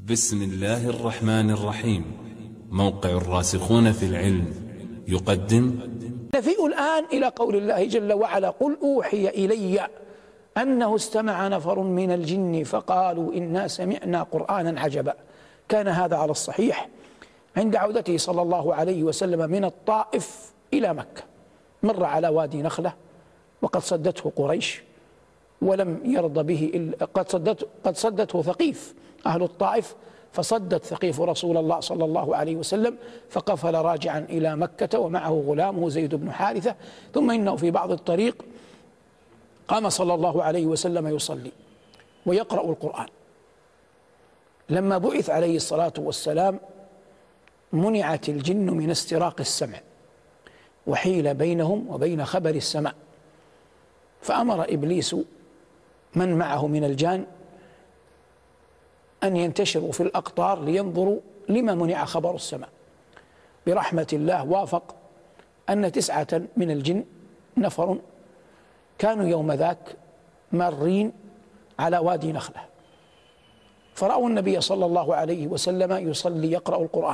بسم الله الرحمن الرحيم. موقع الراسخون في العلم يقدم. نفيء الآن إلى قول الله جل وعلا: قل أوحي إلي أنه استمع نفر من الجن فقالوا إنا سمعنا قرآنا عجبا. كان هذا على الصحيح عند عودته صلى الله عليه وسلم من الطائف إلى مكة، مر على وادي نخلة وقد صدته قريش ولم يرضى به قد صدته ثقيف أهل الطائف، فصدت ثقيف رسول الله صلى الله عليه وسلم، فقفل راجعا إلى مكة ومعه غلامه زيد بن حارثة. ثم إنه في بعض الطريق قام صلى الله عليه وسلم يصلي ويقرأ القرآن. لما بعث عليه الصلاة والسلام منعت الجن من استراق السمع وحيل بينهم وبين خبر السماء، فأمر إبليس من معه من الجان أن ينتشروا في الأقطار لينظروا لما منع خبر السماء. برحمة الله وافق أن 9 من الجن نفر كانوا يوم ذاك مارين على وادي نخلة، فرأوا النبي صلى الله عليه وسلم يصلي يقرأ القرآن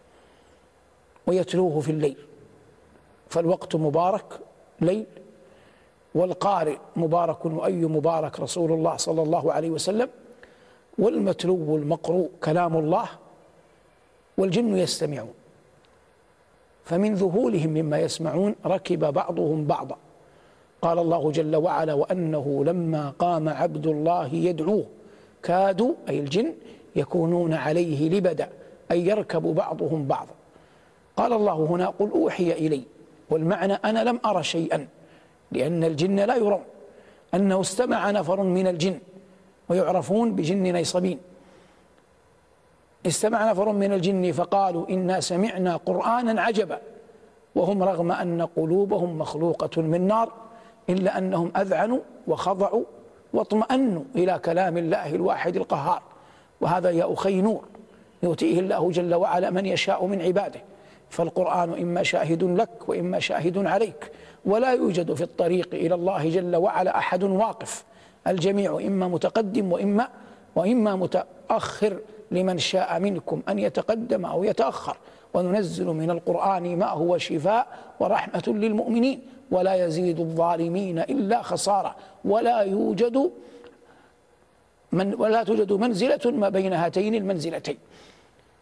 ويتلوه في الليل، فالوقت مبارك ليل، والقارئ مبارك وأي مبارك رسول الله صلى الله عليه وسلم، والمتلو المقروء كلام الله، والجن يستمعون. فمن ذهولهم مما يسمعون ركب بعضهم بعضا. قال الله جل وعلا: وأنه لما قام عبد الله يدعوه كادوا أي الجن يكونون عليه لبدا، أي يركب بعضهم بعضا. قال الله هنا: قل أوحي إلي، والمعنى أنا لم أرى شيئا، لأن الجن لا يرون، أنه استمع نفر من الجن ويعرفون بجن نيصبين. استمع نفر من الجن فقالوا إنا سمعنا قرآنا عجبا، وهم رغم أن قلوبهم مخلوقة من نار إلا أنهم أذعنوا وخضعوا واطمأنوا إلى كلام الله الواحد القهار. وهذا يا أخي نور يؤتيه الله جل وعلا من يشاء من عباده، فالقرآن إما شاهد لك وإما شاهد عليك، ولا يوجد في الطريق إلى الله جل وعلا أحد واقف، الجميع إما متقدم وإما متأخر، لمن شاء منكم أن يتقدم أو يتأخر. وننزل من القرآن ما هو شفاء ورحمة للمؤمنين ولا يزيد الظالمين إلا خسارة، ولا توجد منزلة ما بين هاتين المنزلتين.